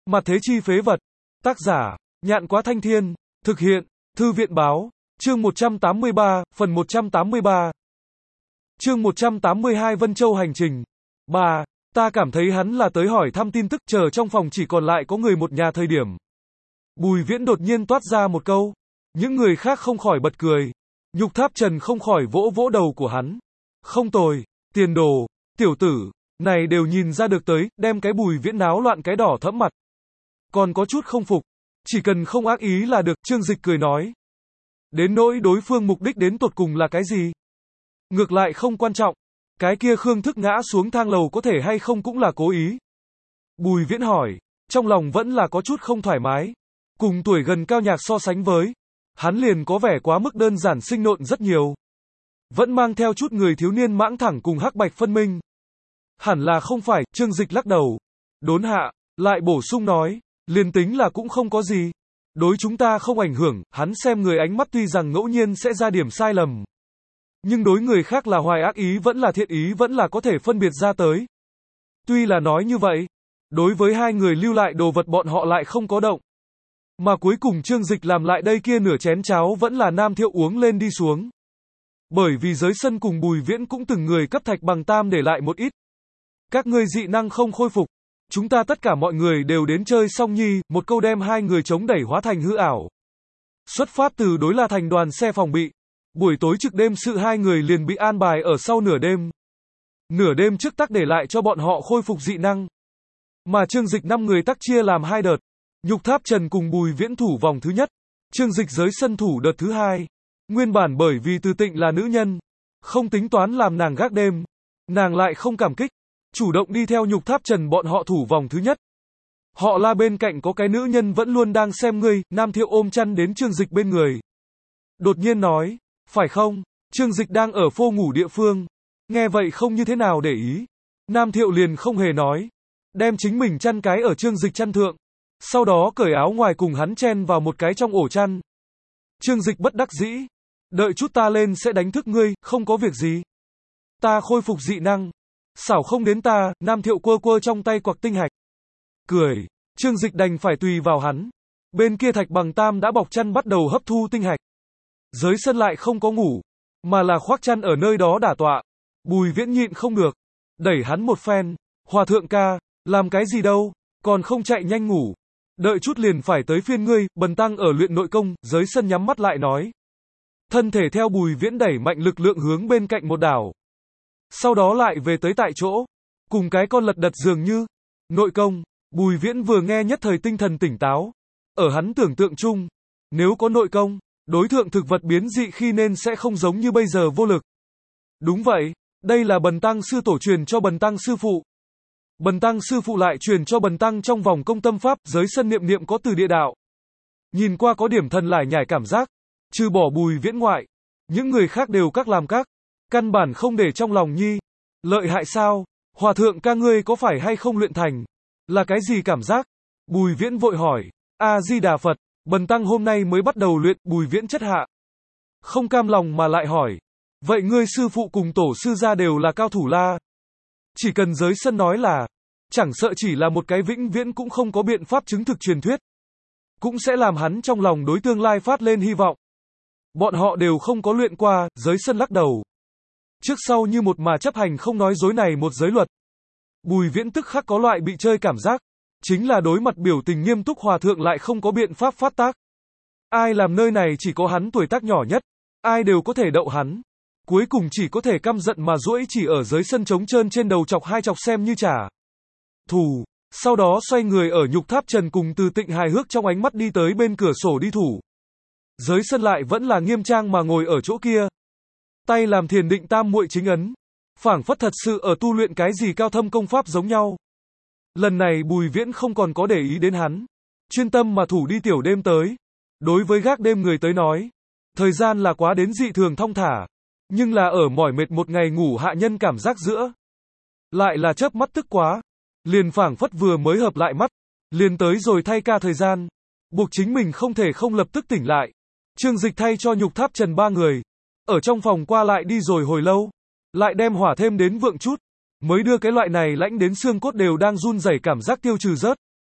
Mặt thế chi phế vật. Tác giả, Nhạn Quá Thanh Thiên. Thực hiện, Thư viện Báo. Chương 183, phần 183. Chương 182 Vân Châu hành trình. 3. Ta cảm thấy hắn là tới hỏi thăm tin tức, chờ trong phòng chỉ còn lại có người một nhà thời điểm. Bùi Viễn đột nhiên toát ra một câu. Những người khác không khỏi bật cười. Nhục Tháp Trần không khỏi vỗ vỗ đầu của hắn. Không tồi, tiền đồ, tiểu tử, này đều nhìn ra được tới, đem cái Bùi Viễn náo loạn cái đỏ thẫm mặt. Còn có chút không phục, chỉ cần không ác ý là được, Trương Dịch cười nói. Đến nỗi đối phương mục đích đến tột cùng là cái gì? Ngược lại không quan trọng, cái kia Khương Thức ngã xuống thang lầu có thể hay không cũng là cố ý. Bùi Viễn hỏi, trong lòng vẫn là có chút không thoải mái. Cùng tuổi gần Cao Nhạc so sánh với, hắn liền có vẻ quá mức đơn giản sinh nộn rất nhiều. Vẫn mang theo chút người thiếu niên mãng thẳng cùng hắc bạch phân minh. Hẳn là không phải, Trương Dịch lắc đầu. Đốn hạ, lại bổ sung nói, liền tính là cũng không có gì. Đối chúng ta không ảnh hưởng, hắn xem người ánh mắt tuy rằng ngẫu nhiên sẽ ra điểm sai lầm. Nhưng đối người khác là hoài ác ý vẫn là thiện ý vẫn là có thể phân biệt ra tới. Tuy là nói như vậy, đối với hai người lưu lại đồ vật bọn họ lại không có động. Mà cuối cùng Trương Dịch làm lại đây kia nửa chén cháo vẫn là Nam Thiệu uống lên đi xuống. Bởi vì giới sân cùng Bùi Viễn cũng từng người cấp thạch bằng tam để lại một ít. Các ngươi dị năng không khôi phục. Chúng ta tất cả mọi người đều đến chơi xong nhi, một câu đem hai người chống đẩy hóa thành hư ảo. Xuất phát từ đối là thành đoàn xe phòng bị. Buổi tối trực đêm sự hai người liền bị an bài ở sau nửa đêm. Nửa đêm trước tắc để lại cho bọn họ khôi phục dị năng. Mà Trương Dịch 5 người tắc chia làm 2 đợt. Nhục Tháp Trần cùng Bùi Viễn thủ vòng thứ nhất. Trương Dịch giới sân thủ đợt thứ 2. Nguyên bản bởi vì Từ Tịnh là nữ nhân, không tính toán làm nàng gác đêm. Nàng lại không cảm kích, chủ động đi theo Nhục Tháp Trần bọn họ thủ vòng thứ nhất. Họ La bên cạnh có cái nữ nhân vẫn luôn đang xem ngươi, Nam Thiệu ôm chăn đến Trương Dịch bên người. Đột nhiên nói, phải không? Trương Dịch đang ở phô ngủ địa phương. Nghe vậy không như thế nào để ý. Nam Thiệu liền không hề nói. Đem chính mình chăn cái ở Trương Dịch chăn thượng. Sau đó cởi áo ngoài cùng hắn chen vào một cái trong ổ chăn. Trương Dịch bất đắc dĩ. Đợi chút ta lên sẽ đánh thức ngươi, không có việc gì. Ta khôi phục dị năng. Xảo không đến ta, Nam Thiệu quơ quơ trong tay quặc tinh hạch. Cười, Trương Dịch đành phải tùy vào hắn. Bên kia thạch bằng tam đã bọc chăn bắt đầu hấp thu tinh hạch. Giới sân lại không có ngủ, mà là khoác chăn ở nơi đó đả tọa. Bùi Viễn nhịn không được. Đẩy hắn một phen. Hòa thượng ca, làm cái gì đâu, còn không chạy nhanh ngủ. Đợi chút liền phải tới phiên ngươi, Bần Tăng ở luyện nội công, giới sân nhắm mắt lại nói. Thân thể theo Bùi Viễn đẩy mạnh lực lượng hướng bên cạnh một đảo. Sau đó lại về tới tại chỗ. Cùng cái con lật đật dường như. Nội công, Bùi Viễn vừa nghe nhất thời tinh thần tỉnh táo. Ở hắn tưởng tượng chung, nếu có nội công, đối tượng thực vật biến dị khi nên sẽ không giống như bây giờ vô lực. Đúng vậy, đây là Bần Tăng sư tổ truyền cho Bần Tăng sư phụ. Bần Tăng sư phụ lại truyền cho Bần Tăng trong vòng công tâm pháp, giới sân niệm niệm có từ địa đạo. Nhìn qua có điểm thần lải nhải cảm giác, trừ bỏ Bùi Viễn ngoại, những người khác đều các làm các, căn bản không để trong lòng nhi. Lợi hại sao? Hòa thượng ca ngươi có phải hay không luyện thành? Là cái gì cảm giác? Bùi Viễn vội hỏi. A Di Đà Phật, Bần Tăng hôm nay mới bắt đầu luyện. Bùi Viễn chất hạ. Không cam lòng mà lại hỏi. Vậy ngươi sư phụ cùng tổ sư gia đều là cao thủ la? Chỉ cần giới sân nói là, chẳng sợ chỉ là một cái vĩnh viễn cũng không có biện pháp chứng thực truyền thuyết. Cũng sẽ làm hắn trong lòng đối tương lai phát lên hy vọng. Bọn họ đều không có luyện qua, giới sân lắc đầu. Trước sau như một mà chấp hành không nói dối này một giới luật. Bùi Viễn tức khắc có loại bị chơi cảm giác. Chính là đối mặt biểu tình nghiêm túc hòa thượng lại không có biện pháp phát tác. Ai làm nơi này chỉ có hắn tuổi tác nhỏ nhất. Ai đều có thể đậu hắn. Cuối cùng chỉ có thể căm giận mà duỗi chỉ ở dưới sân trống trơn trên đầu chọc hai chọc xem như trả thù. Sau đó xoay người ở Nhục Tháp Trần cùng Từ Tịnh hài hước trong ánh mắt đi tới bên cửa sổ đi thủ. Giới sân lại vẫn là nghiêm trang mà ngồi ở chỗ kia. Tay làm thiền định tam muội chính ấn. Phảng phất thật sự ở tu luyện cái gì cao thâm công pháp giống nhau. Lần này Bùi Viễn không còn có để ý đến hắn. Chuyên tâm mà thủ đi tiểu đêm tới. Đối với gác đêm người tới nói, thời gian là quá đến dị thường thong thả. Nhưng là ở mỏi mệt một ngày ngủ hạ nhân cảm giác giữa. Lại là chớp mắt tức quá. Liền phảng phất vừa mới hợp lại mắt. Liền tới rồi thay ca thời gian. Buộc chính mình không thể không lập tức tỉnh lại. Trương Dịch thay cho Nhục Tháp Trần 3 người. Ở trong phòng qua lại đi rồi hồi lâu. Lại đem hỏa thêm đến vượng chút. Mới đưa cái loại này lãnh đến xương cốt đều đang run rẩy cảm giác tiêu trừ rớt.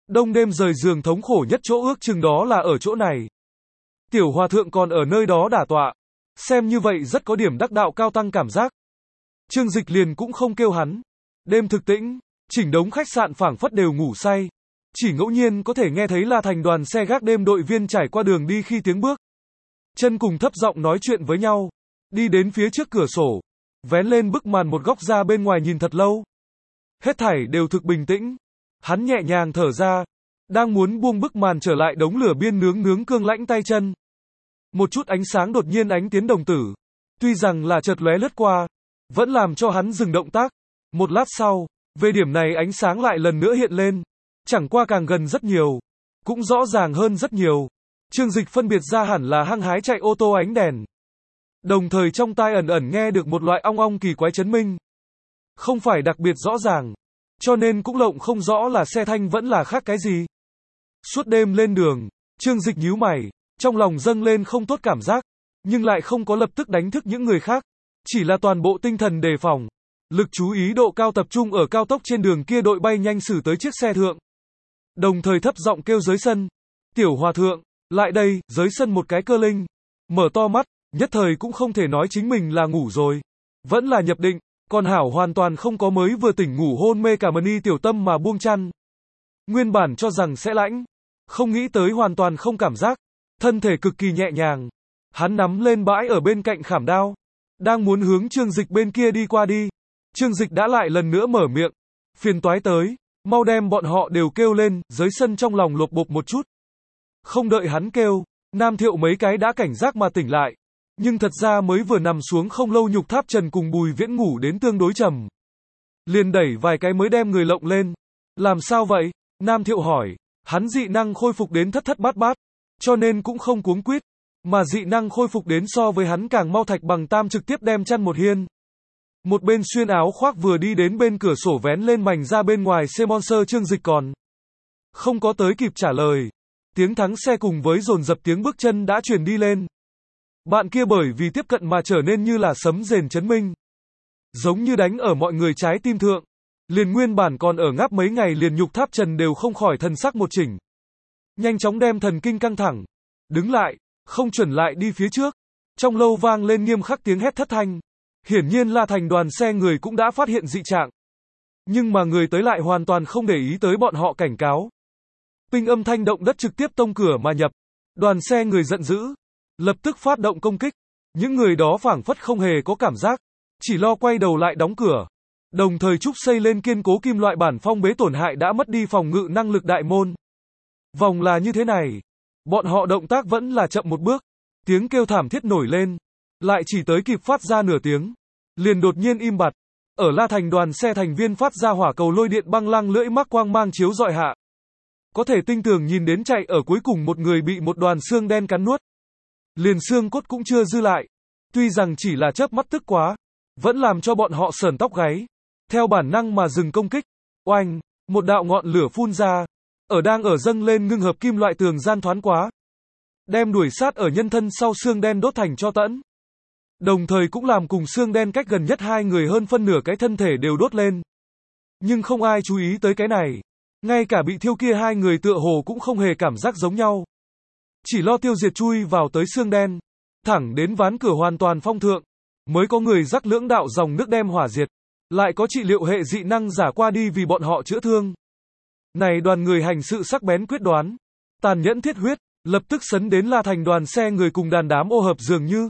Đông đêm rời giường thống khổ nhất chỗ ước chừng đó là ở chỗ này. Tiểu hòa thượng còn ở nơi đó đả tọa. Xem như vậy rất có điểm đắc đạo cao tăng cảm giác. Trương Dịch liền cũng không kêu hắn. Đêm thực tĩnh, chỉnh đống khách sạn phảng phất đều ngủ say. Chỉ ngẫu nhiên có thể nghe thấy La Thành đoàn xe gác đêm đội viên trải qua đường đi khi tiếng bước chân cùng thấp giọng nói chuyện với nhau. Đi đến phía trước cửa sổ, vén lên bức màn một góc ra bên ngoài nhìn thật lâu. Hết thảy đều thực bình tĩnh. Hắn nhẹ nhàng thở ra, đang muốn buông bức màn trở lại đống lửa biên nướng cương lãnh tay chân. Một chút ánh sáng đột nhiên ánh tiến đồng tử. Tuy rằng là chợt lóe lướt qua, vẫn làm cho hắn dừng động tác. Một lát sau, về điểm này ánh sáng lại lần nữa hiện lên. Chẳng qua càng gần rất nhiều, cũng rõ ràng hơn rất nhiều. Trương Dịch phân biệt ra hẳn là hăng hái chạy ô tô ánh đèn. Đồng thời trong tai ẩn ẩn nghe được một loại ong ong kỳ quái chấn minh. Không phải đặc biệt rõ ràng, cho nên cũng lộng không rõ là xe thanh vẫn là khác cái gì. Suốt đêm lên đường, Trương Dịch nhíu mày, trong lòng dâng lên không tốt cảm giác, nhưng lại không có lập tức đánh thức những người khác. Chỉ là toàn bộ tinh thần đề phòng. Lực chú ý độ cao tập trung ở cao tốc trên đường kia đội bay nhanh xử tới chiếc xe thượng. Đồng thời thấp giọng kêu dưới sân. Tiểu hòa thượng, lại đây, dưới sân một cái cơ linh. Mở to mắt, nhất thời cũng không thể nói chính mình là ngủ rồi. Vẫn là nhập định, còn hảo hoàn toàn không có mới vừa tỉnh ngủ hôn mê cả mani tiểu tâm mà buông chăn. Nguyên bản cho rằng sẽ lãnh. Không nghĩ tới hoàn toàn không cảm giác. Thân thể cực kỳ nhẹ nhàng. Hắn nắm lên bãi ở bên cạnh khảm đao. Đang muốn hướng Trương Dịch bên kia đi qua đi. Trương Dịch đã lại lần nữa mở miệng. Phiền toái tới. Mau đem bọn họ đều kêu lên, dưới sân trong lòng lột bột một chút. Không đợi hắn kêu, Nam Thiệu mấy cái đã cảnh giác mà tỉnh lại. Nhưng thật ra mới vừa nằm xuống không lâu Nhục Tháp Trần cùng Bùi Viễn ngủ đến tương đối trầm. Liền đẩy vài cái mới đem người lộng lên. Làm sao vậy? Nam Thiệu hỏi. Hắn dị năng khôi phục đến thất thất bát bát, cho nên cũng không cuống quýt. Mà dị năng khôi phục đến so với hắn càng mau Thạch Bằng Tam trực tiếp đem chăn một hiên. Một bên xuyên áo khoác vừa đi đến bên cửa sổ vén lên mảnh ra bên ngoài xe Monster. Trương Dịch còn không có tới kịp trả lời. Tiếng thắng xe cùng với dồn dập tiếng bước chân đã truyền đi lên. Bạn kia bởi vì tiếp cận mà trở nên như là sấm rền chấn minh. Giống như đánh ở mọi người trái tim thượng. Liền nguyên bản còn ở ngáp mấy ngày liền Nhục Tháp Trần đều không khỏi thần sắc một chỉnh. Nhanh chóng đem thần kinh căng thẳng. Đứng lại, không chuẩn lại đi phía trước. Trong lâu vang lên nghiêm khắc tiếng hét thất thanh. Hiển nhiên là thành đoàn xe người cũng đã phát hiện dị trạng. Nhưng mà người tới lại hoàn toàn không để ý tới bọn họ cảnh cáo. Pinh âm thanh động đất trực tiếp tông cửa mà nhập. Đoàn xe người giận dữ. Lập tức phát động công kích. Những người đó phảng phất không hề có cảm giác. Chỉ lo quay đầu lại đóng cửa. Đồng thời trúc xây lên kiên cố kim loại bản phong bế tổn hại đã mất đi phòng ngự năng lực đại môn. Vòng là như thế này. Bọn họ động tác vẫn là chậm một bước. Tiếng kêu thảm thiết nổi lên. Lại chỉ tới kịp phát ra nửa tiếng. Liền đột nhiên im bặt. Ở La Thành đoàn xe thành viên phát ra hỏa cầu lôi điện băng lăng lưỡi mắc quang mang chiếu dọi hạ. Có thể tinh tường nhìn đến chạy ở cuối cùng một người bị một đoàn xương đen cắn nuốt. Liền xương cốt cũng chưa dư lại. Tuy rằng chỉ là chớp mắt tức quá. Vẫn làm cho bọn họ sởn tóc gáy. Theo bản năng mà dừng công kích. Oanh, một đạo ngọn lửa phun ra. Đang ở dâng lên ngưng hợp kim loại tường gian thoáng quá. Đem đuổi sát ở nhân thân sau xương đen đốt thành tro tẫn. Đồng thời cũng làm cùng xương đen cách gần nhất hai người hơn phân nửa cái thân thể đều đốt lên. Nhưng không ai chú ý tới cái này. Ngay cả bị thiêu kia hai người tựa hồ cũng không hề cảm giác giống nhau. Chỉ lo tiêu diệt chui vào tới xương đen. Thẳng đến ván cửa hoàn toàn phong thượng. Mới có người rắc lưỡng đạo dòng nước đem hỏa diệt. Lại có trị liệu hệ dị năng giả qua đi vì bọn họ chữa thương. Này đoàn người hành sự sắc bén quyết đoán. Tàn nhẫn thiết huyết. Lập tức sấn đến La Thành đoàn xe người cùng đàn đám ô hợp dường như.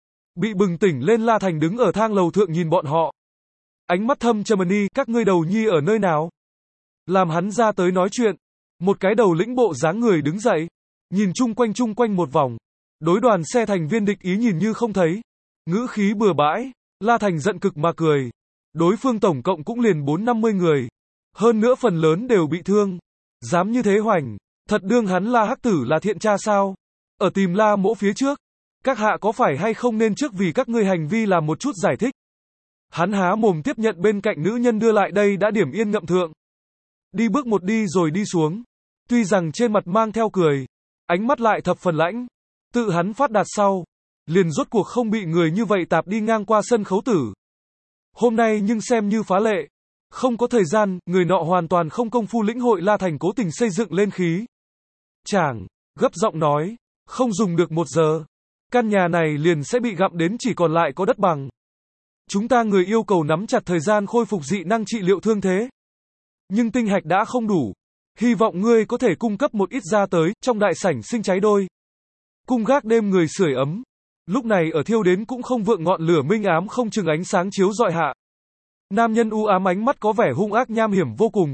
Bị bừng tỉnh lên La Thành đứng ở thang lầu thượng nhìn bọn họ. Ánh mắt thâm trầm đi, các ngươi đầu nhi ở nơi nào? Làm hắn ra tới nói chuyện. Một cái đầu lĩnh bộ dáng người đứng dậy. Nhìn chung quanh một vòng. Đối đoàn xe thành viên địch ý nhìn như không thấy. Ngữ khí bừa bãi. La Thành giận cực mà cười. Đối phương tổng cộng cũng liền 4-50 người. Hơn nữa phần lớn đều bị thương. Dám như thế hoành. Thật đương hắn La Hắc Tử là thiện tra sao? Ở tìm La Mỗ phía trước. Các hạ có phải hay không nên trước vì các ngươi hành vi làm một chút giải thích? Hắn há mồm tiếp nhận bên cạnh nữ nhân đưa lại đây đã điểm yên ngậm thượng. Đi bước một đi rồi đi xuống. Tuy rằng trên mặt mang theo cười. Ánh mắt lại thập phần lãnh. Tự hắn phát đạt sau. Liền rốt cuộc không bị người như vậy tạp đi ngang qua sân khấu tử. Hôm nay nhưng xem như phá lệ. Không có thời gian, người nọ hoàn toàn không công phu lĩnh hội La Thành cố tình xây dựng lên khí. Chàng, gấp giọng nói, không dùng được 1 giờ. Căn nhà này liền sẽ bị gặm đến chỉ còn lại có đất bằng. Chúng ta người yêu cầu nắm chặt thời gian khôi phục dị năng trị liệu thương thế. Nhưng tinh hạch đã không đủ. Hy vọng ngươi có thể cung cấp một ít ra tới, trong đại sảnh sinh cháy đôi. Cung gác đêm người sưởi ấm. Lúc này ở thiêu đến cũng không vượng ngọn lửa minh ám không chừng ánh sáng chiếu rọi hạ. Nam nhân u ám ánh mắt có vẻ hung ác nham hiểm vô cùng.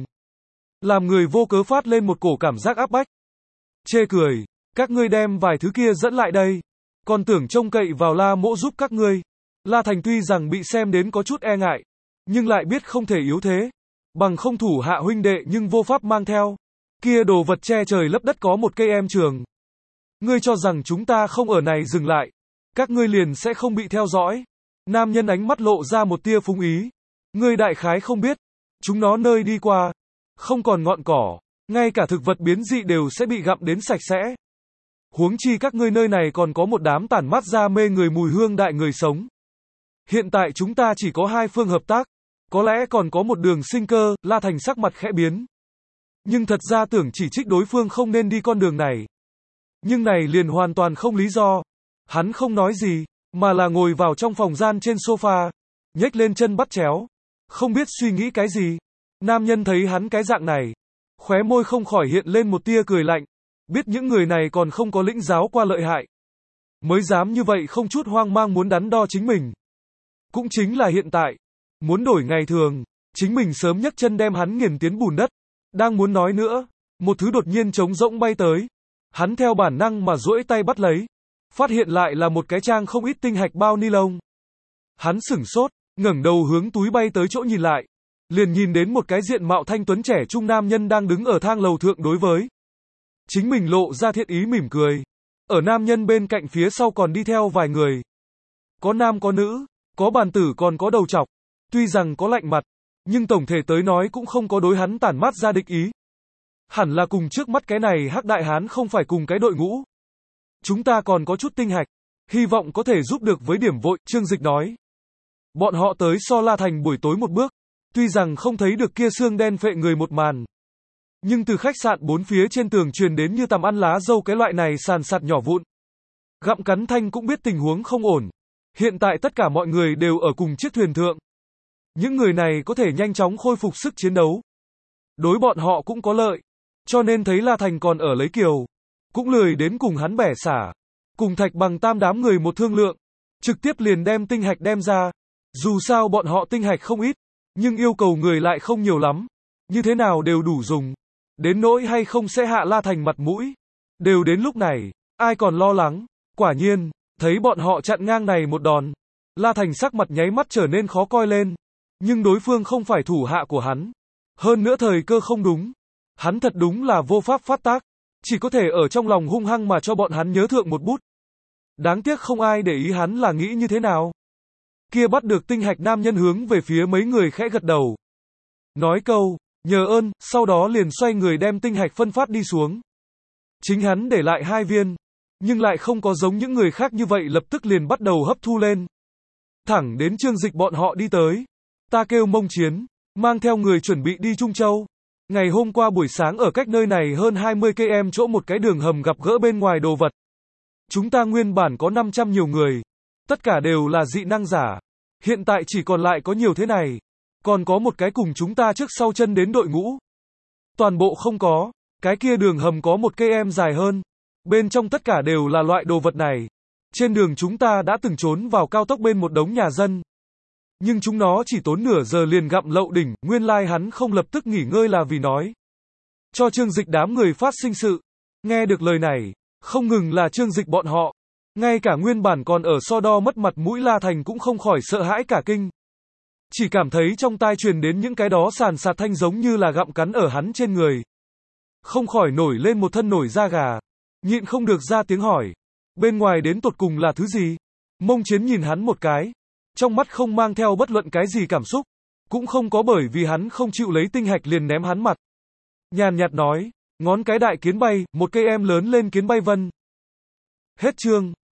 Làm người vô cớ phát lên một cổ cảm giác áp bách. Chê cười, các ngươi đem vài thứ kia dẫn lại đây. Còn tưởng trông cậy vào La Mỗ giúp các ngươi. La Thành tuy rằng bị xem đến có chút e ngại, nhưng lại biết không thể yếu thế. Bằng không thủ hạ huynh đệ nhưng vô pháp mang theo. Kia đồ vật che trời lấp đất có một cây em trường. Ngươi cho rằng chúng ta không ở này dừng lại. Các ngươi liền sẽ không bị theo dõi. Nam nhân ánh mắt lộ ra một tia phúng ý. Ngươi đại khái không biết. Chúng nó nơi đi qua. Không còn ngọn cỏ. Ngay cả thực vật biến dị đều sẽ bị gặm đến sạch sẽ. Huống chi các ngươi nơi này còn có một đám tản mát ra mê người mùi hương đại người sống. Hiện tại chúng ta chỉ có 2 phương hợp tác. Có lẽ còn có một đường sinh cơ, La Thành sắc mặt khẽ biến. Nhưng thật ra tưởng chỉ trích đối phương không nên đi con đường này. Nhưng này liền hoàn toàn không lý do. Hắn không nói gì, mà là ngồi vào trong phòng gian trên sofa, nhếch lên chân bắt chéo. Không biết suy nghĩ cái gì. Nam nhân thấy hắn cái dạng này. Khóe môi không khỏi hiện lên một tia cười lạnh. Biết những người này còn không có lĩnh giáo qua lợi hại. Mới dám như vậy không chút hoang mang muốn đắn đo chính mình. Cũng chính là hiện tại. Muốn đổi ngày thường, chính mình sớm nhấc chân đem hắn nghiền tiến bùn đất. Đang muốn nói nữa, một thứ đột nhiên trống rỗng bay tới. Hắn theo bản năng mà duỗi tay bắt lấy. Phát hiện lại là một cái trang không ít tinh hạch bao ni lông. Hắn sửng sốt, ngẩng đầu hướng túi bay tới chỗ nhìn lại. Liền nhìn đến một cái diện mạo thanh tuấn trẻ trung nam nhân đang đứng ở thang lầu thượng đối với. Chính mình lộ ra thiện ý mỉm cười. Ở nam nhân bên cạnh phía sau còn đi theo vài người. Có nam có nữ, có bàn tử còn có đầu trọc. Tuy rằng có lạnh mặt, nhưng tổng thể tới nói cũng không có đối hắn tản mát ra địch ý. Hẳn là cùng trước mắt cái này hắc đại hán không phải cùng cái đội ngũ. Chúng ta còn có chút tinh hạch, hy vọng có thể giúp được với điểm vội, Trương Dịch nói. Bọn họ tới so La Thành buổi tối một bước, tuy rằng không thấy được kia xương đen phệ người một màn. Nhưng từ khách sạn 4 phía trên tường truyền đến như tầm ăn lá dâu cái loại này sàn sạt nhỏ vụn. Gặm cắn thanh cũng biết tình huống không ổn. Hiện tại tất cả mọi người đều ở cùng chiếc thuyền thượng. Những người này có thể nhanh chóng khôi phục sức chiến đấu. Đối bọn họ cũng có lợi. Cho nên thấy La Thành còn ở lấy kiều. Cũng lười đến cùng hắn bẻ xả. Cùng Thạch Bằng Tam đám người một thương lượng. Trực tiếp liền đem tinh hạch đem ra. Dù sao bọn họ tinh hạch không ít. Nhưng yêu cầu người lại không nhiều lắm. Như thế nào đều đủ dùng. Đến nỗi hay không sẽ hạ La Thành mặt mũi. Đều đến lúc này. Ai còn lo lắng. Quả nhiên. Thấy bọn họ chặn ngang này một đòn. La Thành sắc mặt nháy mắt trở nên khó coi lên. Nhưng đối phương không phải thủ hạ của hắn. Hơn nữa thời cơ không đúng. Hắn thật đúng là vô pháp phát tác. Chỉ có thể ở trong lòng hung hăng mà cho bọn hắn nhớ thượng một bút. Đáng tiếc không ai để ý hắn là nghĩ như thế nào. Kia bắt được tinh hạch nam nhân hướng về phía mấy người khẽ gật đầu. Nói câu, nhờ ơn, sau đó liền xoay người đem tinh hạch phân phát đi xuống. Chính hắn để lại 2 viên. Nhưng lại không có giống những người khác như vậy lập tức liền bắt đầu hấp thu lên. Thẳng đến Trương Dịch bọn họ đi tới. Ta kêu Mông Chiến, mang theo người chuẩn bị đi Trung Châu. Ngày hôm qua buổi sáng ở cách nơi này hơn 20 km chỗ một cái đường hầm gặp gỡ bên ngoài đồ vật. Chúng ta nguyên bản có 500 nhiều người. Tất cả đều là dị năng giả. Hiện tại chỉ còn lại có nhiều thế này. Còn có một cái cùng chúng ta trước sau chân đến đội ngũ. Toàn bộ không có. Cái kia đường hầm có 1 km dài hơn. Bên trong tất cả đều là loại đồ vật này. Trên đường chúng ta đã từng trốn vào cao tốc bên một đống nhà dân. Nhưng chúng nó chỉ tốn nửa giờ liền gặm lậu đỉnh, nguyên lai hắn không lập tức nghỉ ngơi là vì nói. Cho Trương Dịch đám người phát sinh sự. Nghe được lời này, không ngừng là Trương Dịch bọn họ. Ngay cả nguyên bản còn ở so đo mất mặt mũi La Thành cũng không khỏi sợ hãi cả kinh. Chỉ cảm thấy trong tai truyền đến những cái đó sàn sạt thanh giống như là gặm cắn ở hắn trên người. Không khỏi nổi lên một thân nổi da gà. Nhịn không được ra tiếng hỏi. Bên ngoài đến tột cùng là thứ gì? Mông Chiến nhìn hắn một cái. Trong mắt không mang theo bất luận cái gì cảm xúc. Cũng không có bởi vì hắn không chịu lấy tinh hạch liền ném hắn mặt. Nhàn nhạt nói. Ngón cái đại kiến bay, 1 cây em lớn lên kiến bay vân. Hết chương.